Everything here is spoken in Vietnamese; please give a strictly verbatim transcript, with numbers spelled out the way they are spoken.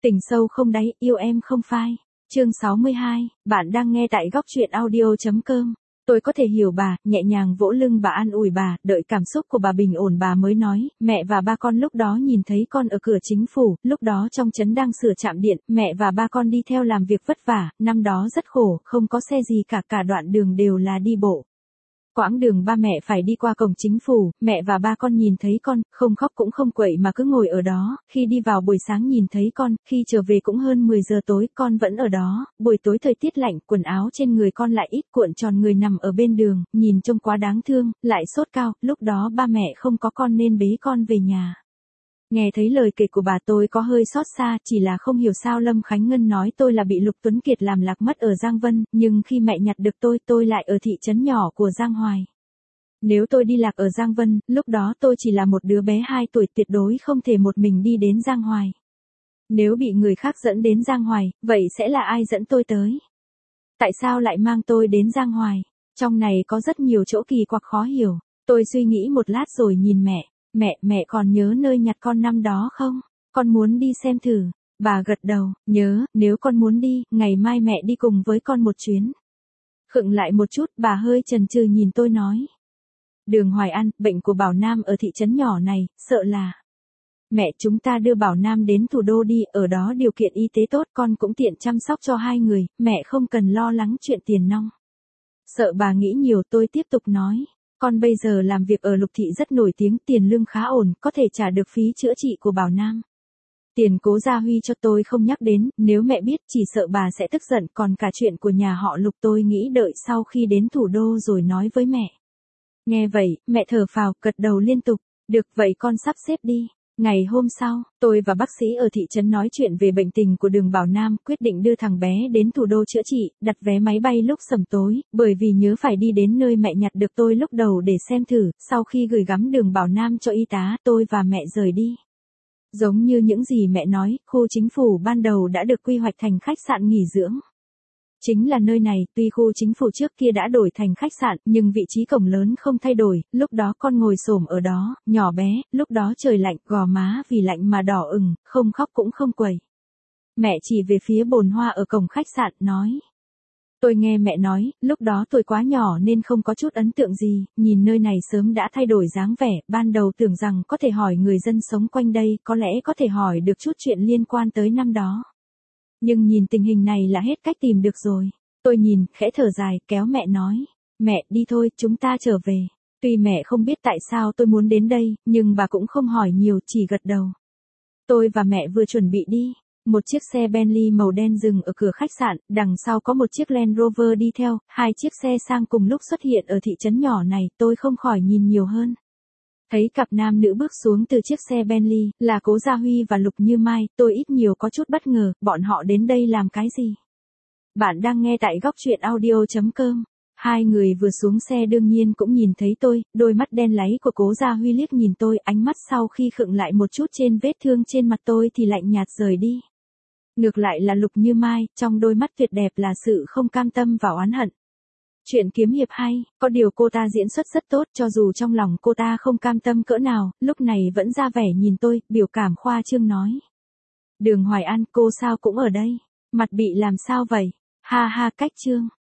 Tình sâu không đáy, yêu em không phai. Chương sáu mươi hai, bạn đang nghe tại góc truyện audio.com. Tôi có thể hiểu bà, nhẹ nhàng vỗ lưng bà an ủi bà, đợi cảm xúc của bà bình ổn bà mới nói, mẹ và ba con lúc đó nhìn thấy con ở cửa chính phủ, lúc đó trong trấn đang sửa trạm điện, mẹ và ba con đi theo làm việc vất vả, năm đó rất khổ, không có xe gì cả, cả đoạn đường đều là đi bộ. Quãng đường ba mẹ phải đi qua cổng chính phủ, mẹ và ba con nhìn thấy con, không khóc cũng không quậy mà cứ ngồi ở đó, khi đi vào buổi sáng nhìn thấy con, khi trở về cũng hơn mười giờ tối, con vẫn ở đó, buổi tối thời tiết lạnh, quần áo trên người con lại ít cuộn tròn người nằm ở bên đường, nhìn trông quá đáng thương, lại sốt cao, lúc đó ba mẹ không có con nên bế con về nhà. Nghe thấy lời kể của bà tôi có hơi xót xa, chỉ là không hiểu sao Lâm Khánh Ngân nói tôi là bị Lục Tuấn Kiệt làm lạc mất ở Giang Vân, nhưng khi mẹ nhặt được tôi, tôi lại ở thị trấn nhỏ của Giang Hoài. Nếu tôi đi lạc ở Giang Vân, lúc đó tôi chỉ là một đứa bé hai tuổi, tuyệt đối không thể một mình đi đến Giang Hoài. Nếu bị người khác dẫn đến Giang Hoài, vậy sẽ là ai dẫn tôi tới? Tại sao lại mang tôi đến Giang Hoài? Trong này có rất nhiều chỗ kỳ quặc khó hiểu. Tôi suy nghĩ một lát rồi nhìn mẹ. Mẹ, mẹ còn nhớ nơi nhặt con năm đó không? Con muốn đi xem thử. Bà gật đầu, nhớ, nếu con muốn đi, ngày mai mẹ đi cùng với con một chuyến. Khựng lại một chút, bà hơi chần chừ nhìn tôi nói. Đường Hoài An, bệnh của Bảo Nam ở thị trấn nhỏ này, sợ là... Mẹ, chúng ta đưa Bảo Nam đến thủ đô đi, ở đó điều kiện y tế tốt, con cũng tiện chăm sóc cho hai người, mẹ không cần lo lắng chuyện tiền nong. Sợ bà nghĩ nhiều, tôi tiếp tục nói. Con bây giờ làm việc ở Lục Thị rất nổi tiếng, tiền lương khá ổn, có thể trả được phí chữa trị của Bảo Nam. Tiền Cố Gia Huy cho tôi không nhắc đến, nếu mẹ biết chỉ sợ bà sẽ tức giận, còn cả chuyện của nhà họ Lục tôi nghĩ đợi sau khi đến thủ đô rồi nói với mẹ. Nghe vậy, mẹ thở phào, gật đầu liên tục, được vậy con sắp xếp đi. Ngày hôm sau, tôi và bác sĩ ở thị trấn nói chuyện về bệnh tình của Đường Bảo Nam, quyết định đưa thằng bé đến thủ đô chữa trị, đặt vé máy bay lúc sẩm tối, bởi vì nhớ phải đi đến nơi mẹ nhặt được tôi lúc đầu để xem thử, sau khi gửi gắm Đường Bảo Nam cho y tá, tôi và mẹ rời đi. Giống như những gì mẹ nói, khu chính phủ ban đầu đã được quy hoạch thành khách sạn nghỉ dưỡng. Chính là nơi này, tuy khu chính phủ trước kia đã đổi thành khách sạn, nhưng vị trí cổng lớn không thay đổi, lúc đó con ngồi xổm ở đó, nhỏ bé, lúc đó trời lạnh, gò má vì lạnh mà đỏ ửng, không khóc cũng không quẩy. Mẹ chỉ về phía bồn hoa ở cổng khách sạn, nói. Tôi nghe mẹ nói, lúc đó tôi quá nhỏ nên không có chút ấn tượng gì, nhìn nơi này sớm đã thay đổi dáng vẻ, ban đầu tưởng rằng có thể hỏi người dân sống quanh đây, có lẽ có thể hỏi được chút chuyện liên quan tới năm đó. Nhưng nhìn tình hình này là hết cách tìm được rồi. Tôi nhìn, khẽ thở dài, kéo mẹ nói. Mẹ, đi thôi, chúng ta trở về. Tuy mẹ không biết tại sao tôi muốn đến đây, nhưng bà cũng không hỏi nhiều, chỉ gật đầu. Tôi và mẹ vừa chuẩn bị đi. Một chiếc xe Bentley màu đen dừng ở cửa khách sạn, đằng sau có một chiếc Land Rover đi theo, hai chiếc xe sang cùng lúc xuất hiện ở thị trấn nhỏ này, tôi không khỏi nhìn nhiều hơn. Thấy cặp nam nữ bước xuống từ chiếc xe Bentley, là Cố Gia Huy và Lục Như Mai, tôi ít nhiều có chút bất ngờ, bọn họ đến đây làm cái gì? Bạn đang nghe tại góc truyện audio.com. Hai người vừa xuống xe đương nhiên cũng nhìn thấy tôi, đôi mắt đen láy của Cố Gia Huy liếc nhìn tôi, ánh mắt sau khi khựng lại một chút trên vết thương trên mặt tôi thì lạnh nhạt rời đi. Ngược lại là Lục Như Mai, trong đôi mắt tuyệt đẹp là sự không cam tâm và oán hận. Chuyện kiếm hiệp hay, có điều cô ta diễn xuất rất tốt, cho dù trong lòng cô ta không cam tâm cỡ nào, lúc này vẫn ra vẻ nhìn tôi, biểu cảm khoa trương nói. Đường Hoài An, cô sao cũng ở đây? Mặt bị làm sao vậy? Ha ha, cách trương.